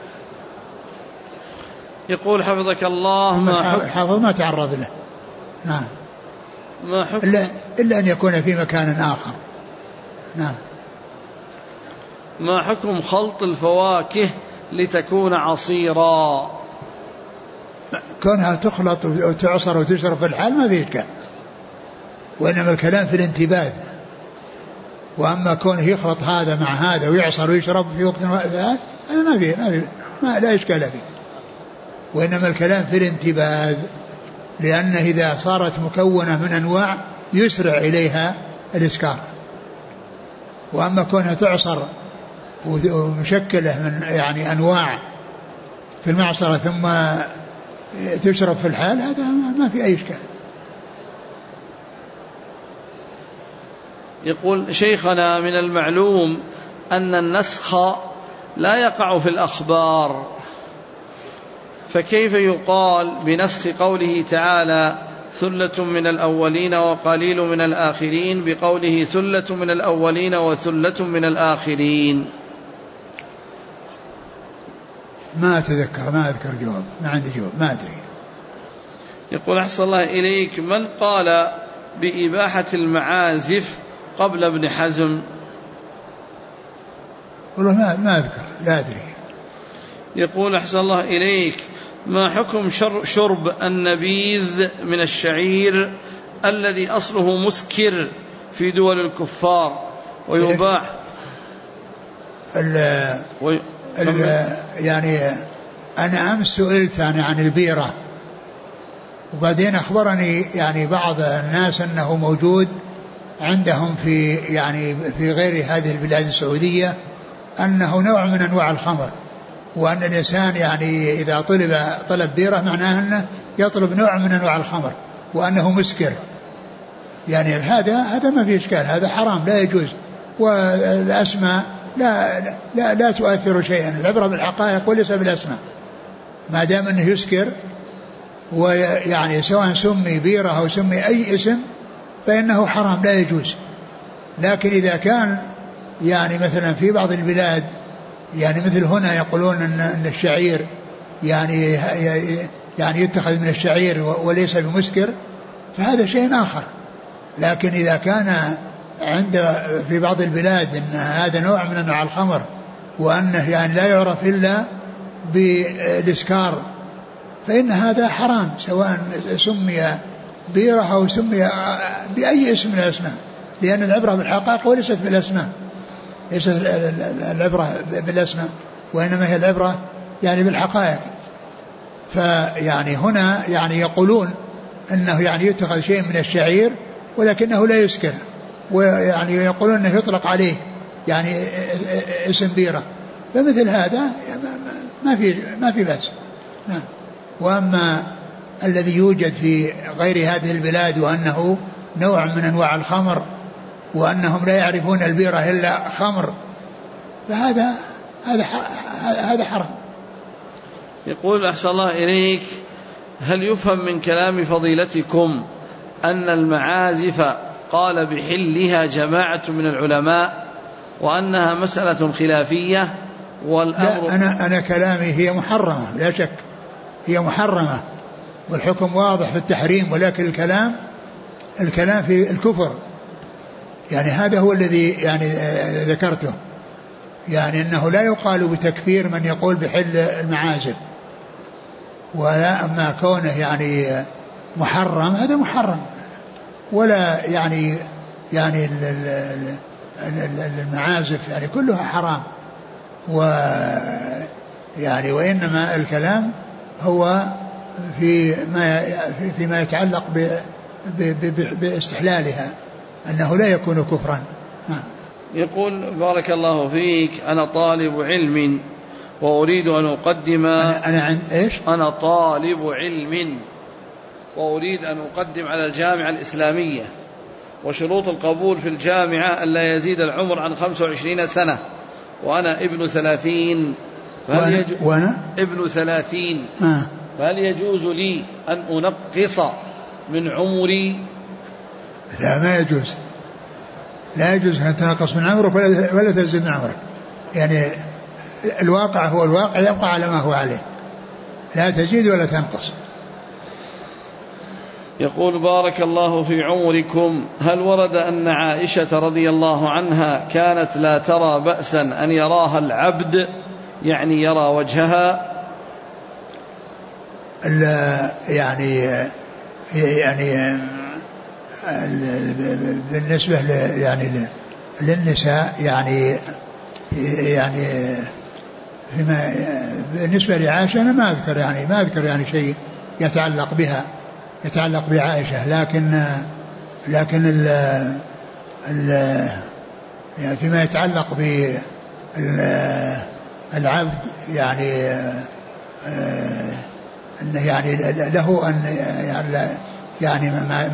يقول حفظك الله حافظ ما تعرض له. نعم. ما حكم إلا أن يكون في مكان آخر. نعم. ما حكم خلط الفواكه لتكون عصيرا؟ كونها تخلط وتعصر وتشرب في الحال ما فيه إشكال، وإنما الكلام في الانتباه. وأما كونه يخلط هذا مع هذا ويعصر ويشرب في وقت هذا ما فيه لا إشكال فيه، وإنما الكلام في الانتباه، لأنه إذا صارت مكونة من أنواع يسرع إليها الإسكار. وأما كونها تعصر ومشكلة من يعني أنواع في المعصرة ثم تشرب في الحال هذا ما في أي إشكال. يقول شيخنا من المعلوم أن النسخ لا يقع في الأخبار، فكيف يقال بنسخ قوله تعالى ثلة من الأولين وقليل من الآخرين بقوله ثلة من الأولين وثلة من الآخرين؟ ما أذكر جواب، ما عندي جواب، ما أدري. يقول أحسن الله إليك، من قال بإباحة المعازف قبل ابن حزم؟ والله ما أذكر، لا أدري. يقول أحسن الله إليك، ما حكم شرب النبيذ من الشعير الذي أصله مسكر في دول الكفار ويباح؟ يعني أنا أمس سئلت عن البيرة، وبعدين أخبرني يعني بعض الناس أنه موجود عندهم في غير هذه البلاد السعودية أنه نوع من أنواع الخمر، وأن الإنسان يعني إذا طلب بيرة معناه أنه يطلب نوع من أنواع الخمر وأنه مسكر. يعني هذا ما فيه إشكال، هذا حرام لا يجوز، والأسماء لا تؤثر شيئا، العبرة بالحقائق وليس بالأسماء. ما دام أنه يسكر، ويعني سواء سمي بيرة أو سمي أي اسم فإنه حرام لا يجوز. لكن إذا كان يعني مثلا في بعض البلاد يعني مثل هنا يقولون أن الشعير يعني يتخذ من الشعير وليس بمسكر فهذا شيء آخر. لكن إذا كان في بعض البلاد أن هذا نوع من أنواع الخمر وأنه يعني لا يعرف إلا بالإسكار فإن هذا حرام، سواء سمي بيرة أو سمي بأي اسم من الأسماء، لأن العبرة بالحقائق وليست بالأسماء، ليست العبرة بالأسماء وإنما هي العبرة يعني بالحقائق. فيعني هنا يعني يقولون أنه يعني يتخذ شيء من الشعير ولكنه لا يسكر، ويعني يقولون أنه يطلق عليه يعني اسم بيرة، فمثل هذا ما في بأس. نعم. وأما الذي يوجد في غير هذه البلاد وأنه نوع من أنواع الخمر وأنهم لا يعرفون البيرة إلا خمر فهذا حرام. يقول أحسن الله إليك، هل يفهم من كلام فضيلتكم أن المعازف قال بحلها جماعة من العلماء وأنها مسألة خلافية والأمر؟ لا، أنا كلامي هي محرمة لا شك، هي محرمة والحكم واضح في التحريم، ولكن الكلام في الكفر، يعني هذا هو الذي يعني ذكرته، يعني أنه لا يقال بتكفير من يقول بحل المعازف، ولا أما كونه يعني محرم هذا محرم، ولا يعني المعازف يعني كلها حرام، ويعني وإنما الكلام هو فيما يتعلق باستحلالها أنه لا يكون كفرا. يقول بارك الله فيك، أنا طالب علم وأريد أن أقدم أنا طالب علم وأريد أن أقدم على الجامعة الإسلامية، وشروط القبول في الجامعة ألا يزيد العمر عن 25 سنة، وأنا ابن 30. وأنا ابن 30. فهل يجوز لي أن أنقص من عمري؟ لا، ما يجوز، لا يجوز أن تنقص من عمرك ولا تزيد من عمرك، يعني الواقع هو الواقع، يبقى على ما هو عليه، لا تزيد ولا تنقص. يقول بارك الله في عمركم، هل ورد أن عائشة رضي الله عنها كانت لا ترى بأسا أن يراها العبد، يعني يرى وجهها؟ يعني بالنسبة يعني للنساء يعني فيما بالنسبة لعائشة أنا ما أذكر يعني شيء يتعلق بعائشة، لكن يعني فيما يتعلق بالعبد يعني أنه يعني له أن يعني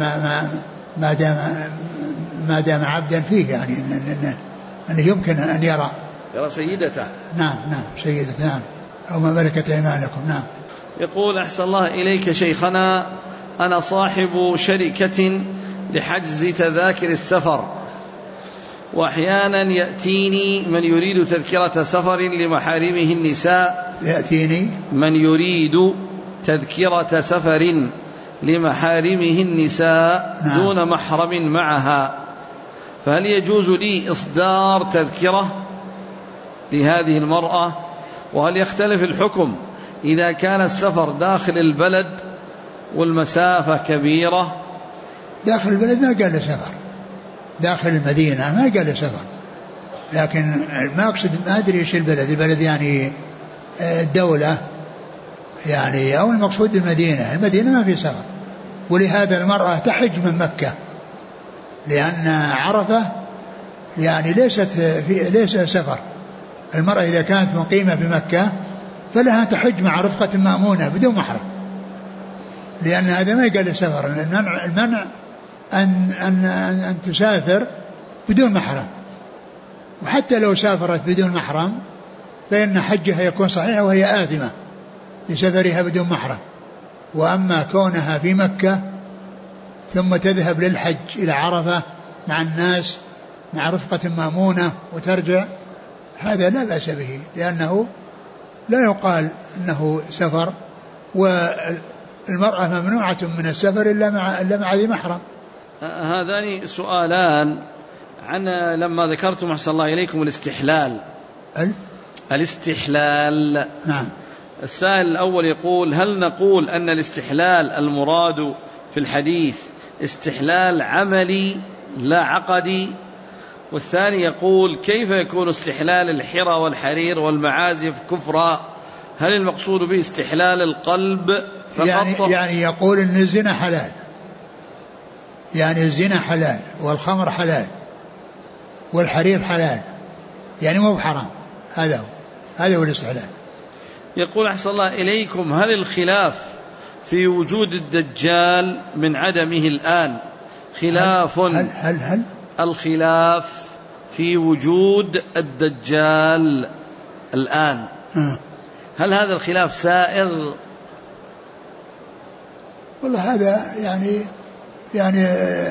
ما دام عبدا فيه يعني أنه يمكن أن يرى سيدته. نعم سيدته، نعم، أو ما ملكت أيمانكم. نعم. يقول أحسن الله إليك شيخنا، أنا صاحب شركة لحجز تذاكر السفر، وأحيانا يأتيني من يريد تذكرة سفر لمحارمه النساء. يأتيني من يريد تذكرة سفر لمحارمه النساء. نعم. دون محرم معها، فهل يجوز لي إصدار تذكرة لهذه المرأة؟ وهل يختلف الحكم إذا كان السفر داخل البلد والمسافة كبيرة؟ داخل البلد ما قال له سفر، داخل المدينة ما قال له سفر، لكن ما أقصد، ما أدري إيش البلد يعني الدولة يعني، أو المقصود المدينة ما في سفر. ولهذا المرأة تحج من مكة، لأن عرفة يعني ليس سفر. المرأة إذا كانت مقيمة بمكة فلها تحج مع رفقة مأمونة بدون محرم، لأن هذا ما يقال سفر. المنع أن تسافر بدون محرم، وحتى لو سافرت بدون محرم فإن حجها يكون صحيح وهي آثمة لسفرها بدون محرم. وأما كونها في مكة ثم تذهب للحج إلى عرفة مع الناس مع رفقة مأمونة وترجع، هذا لا بأس به، لأنه لا يقال أنه سفر. والمرأة ممنوعة من السفر إلا مع ذي محرم. هذان سؤالان عن لما ذكرتم أحسن الله إليكم الاستحلال. نعم. السائل الأول يقول: هل نقول أن الاستحلال المراد في الحديث استحلال عملي لا عقدي؟ والثاني يقول: كيف يكون استحلال الحرى والحرير والمعازف كفرا؟ هل المقصود به استحلال القلب فقط؟ يعني يقول أن الزنا حلال، يعني الزنا حلال والخمر حلال والحرير حلال، يعني مو بحرام. هذا هو الاستحلال. يقول أحسن الله إليكم: هل الخلاف في وجود الدجال من عدمه الآن خلاف؟ هل الخلاف في وجود الدجال الآن هل هذا الخلاف سائغ؟ والله هذا يعني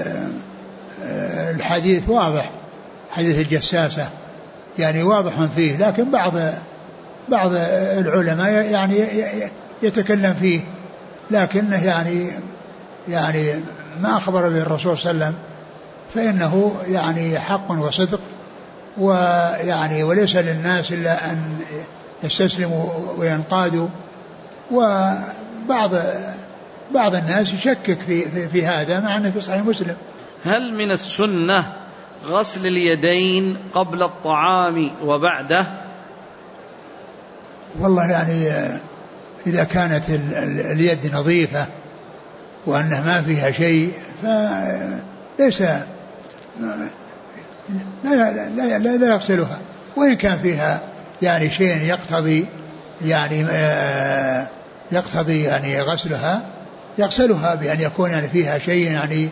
الحديث واضح، حديث الجساسة يعني واضح فيه، لكن بعض العلماء يعني يتكلم فيه، لكنه يعني ما أخبر به الرسول صلى الله عليه وسلم فإنه يعني حق وصدق، ويعني وليس للناس إلا أن يستسلموا وينقادوا. وبعض الناس يشكك في هذا، مع أنه في صحيح مسلم. هل من السنة غسل اليدين قبل الطعام وبعده؟ والله يعني إذا كانت اليد نظيفة وأنه ما فيها شيء فليس لا يغسلها، وإن كان فيها يعني شيء يقتضي يعني غسلها يغسلها بأن يكون يعني فيها شيء يعني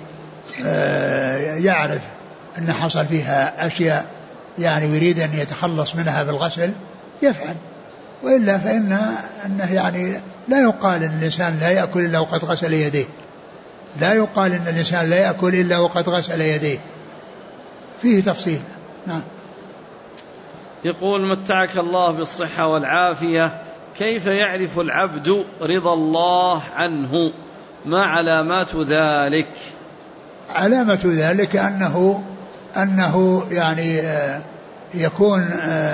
يعرف أن حصل فيها أشياء يعني يريد أن يتخلص منها بالغسل يفعل. وإلا أنه يعني لا يقال أن الإنسان لا يأكل إلا وقد غسل يديه، لا يقال أن الإنسان لا يأكل إلا وقد غسل يديه، فيه تفصيل. نعم. يقول: متعك الله بالصحة والعافية، كيف يعرف العبد رضا الله عنه؟ ما علامات ذلك؟ علامة ذلك أنه يعني يكون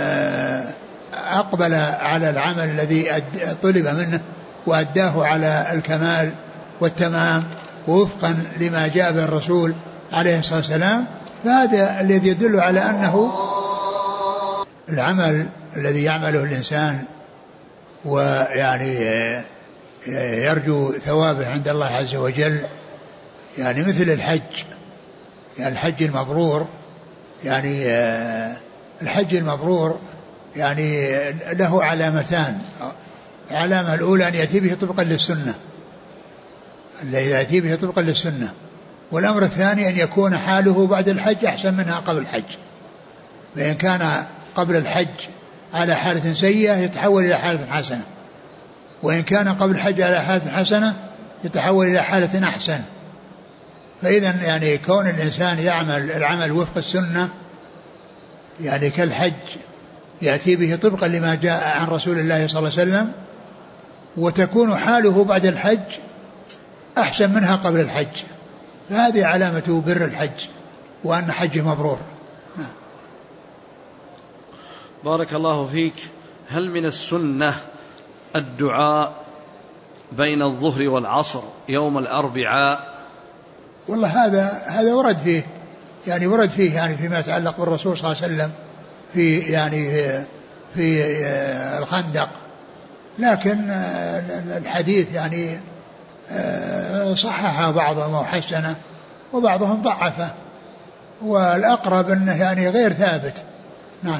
أقبل على العمل الذي طلب منه وأداه على الكمال والتمام ووفقا لما جاء به الرسول عليه الصلاة والسلام، فهذا الذي يدل على أنه العمل الذي يعمله الإنسان ويعني يرجو ثوابه عند الله عز وجل، يعني مثل الحج، يعني الحج المبرور، يعني الحج المبرور يعني له علامتان. العلامة الأولى أن يأتي به طبقا للسنة، الذي يأتي به طبقا للسنة. والأمر الثاني أن يكون حاله بعد الحج أحسن منها قبل الحج، فإن كان قبل الحج على حالة سيئة يتحول إلى حالة حسنة، وإن كان قبل الحج على حالة حسنة يتحول إلى حالة أحسن. فإذا يعني كون الإنسان يعمل العمل وفق السنة يعني كالحج يأتي به طبقا لما جاء عن رسول الله صلى الله عليه وسلم، وتكون حاله بعد الحج أحسن منها قبل الحج، فهذه علامة بر الحج وأن حجه مبرور. بارك الله فيك. هل من السنة الدعاء بين الظهر والعصر يوم الأربعاء؟ والله هذا ورد فيه، يعني ورد فيه يعني فيما يتعلق بالرسول صلى الله عليه وسلم في يعني في الخندق، لكن الحديث يعني صحح بعضهم وحسنه وبعضهم ضعفه، والأقرب أنه يعني غير ثابت. نعم.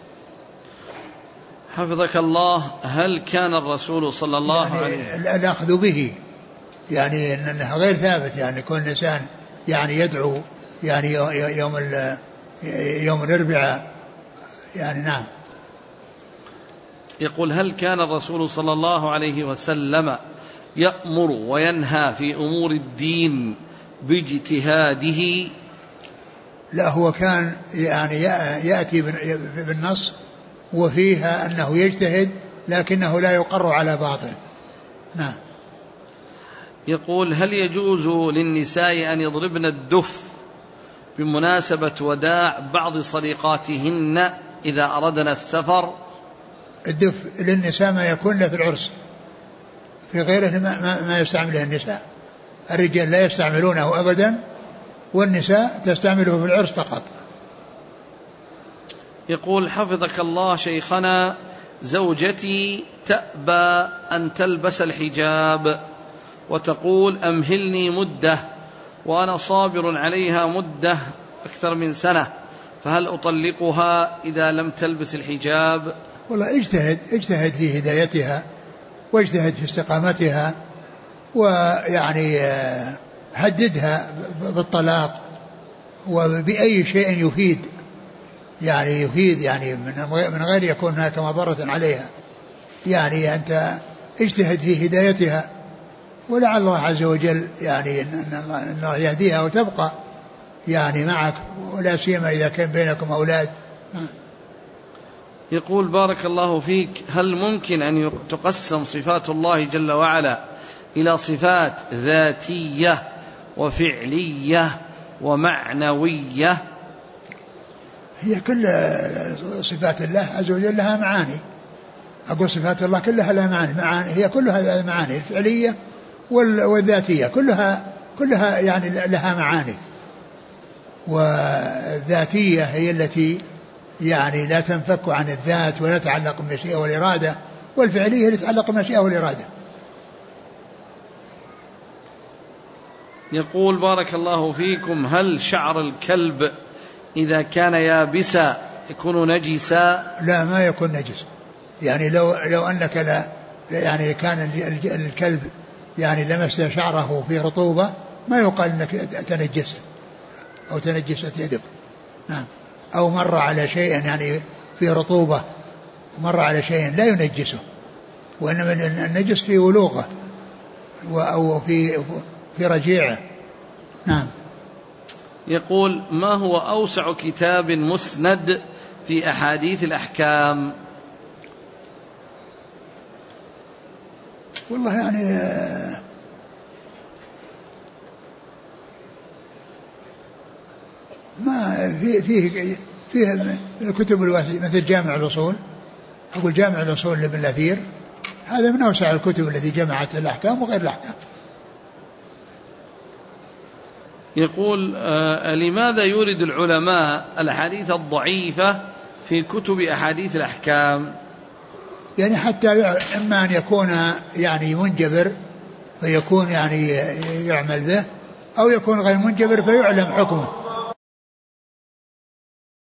حفظك الله. هل كان الرسول صلى الله عليه وسلم الأخذ به يعني أنه غير ثابت، يعني كل إنسان يعني يدعو يعني يوم الأربعاء يعني. نعم. يقول هل كان الرسول صلى الله عليه وسلم يأمر وينهى في أمور الدين باجتهاده؟ لا، هو كان يعني يأتي بالنص وفيها أنه يجتهد لكنه لا يقر على باطل. نعم. يقول هل يجوز للنساء أن يضربن الدف بمناسبة وداع بعض صديقاتهن إذا أردنا السفر؟ الدف للنساء ما يكون له في العرس، في غيره ما يستعمله النساء. الرجال لا يستعملونه أبدا، والنساء تستعمله في العرس فقط. يقول حفظك الله شيخنا، زوجتي تأبى أن تلبس الحجاب وتقول أمهلني مدة، وأنا صابر عليها مدة أكثر من سنة، فهل أطلقها إذا لم تلبس الحجاب؟ والله اجتهد في هدايتها واجتهد في استقامتها، ويعني هددها بالطلاق وبأي شيء يفيد يعني من غير يكون هناك مضرة عليها. يعني أنت اجتهد في هدايتها، ولعل الله عز وجل يعني أن الله يهديها وتبقى يعني معك، ولا سيما إذا كان بينكم أولاد. يقول بارك الله فيك، هل ممكن أن تقسم صفات الله جل وعلا إلى صفات ذاتية وفعلية ومعنوية؟ هي كل صفات الله عز وجل لها معاني. أقول صفات الله كلها لها معاني، هي كلها معاني الفعلية والذاتية، كلها يعني لها معاني. والذاتية هي التي يعني لا تنفك عن الذات ولا تتعلق بالمشيئة والإرادة، والفعلية اللي تتعلق بالمشيئة والإرادة. يقول بارك الله فيكم، هل شعر الكلب إذا كان يابسا يكون نجسا؟ لا، ما يكون نجس. يعني لو أنك لا يعني كان الكلب يعني لمس شعره في رطوبة ما يقال أنك تنجست أو تنجست يدك. نعم. أو مر على شيء يعني في رطوبة، مر على شيء لا ينجسه، وإنما النجس في ولوغه أو في رجيعه. نعم. يقول ما هو أوسع كتاب مسند في أحاديث الأحكام؟ والله يعني ما فيه الكتب الواسعة مثل جامع الأصول، أقول جامع الأصول لابن الأثير، هذا من أوسع الكتب التي جمعت الأحكام وغير الأحكام. يقول لماذا يورد العلماء الأحاديث الضعيفة في كتب أحاديث الأحكام؟ يعني حتى إما أن يكون يعني منجبر فيكون يعني يعمل به، أو يكون غير منجبر فيعلم حكمه.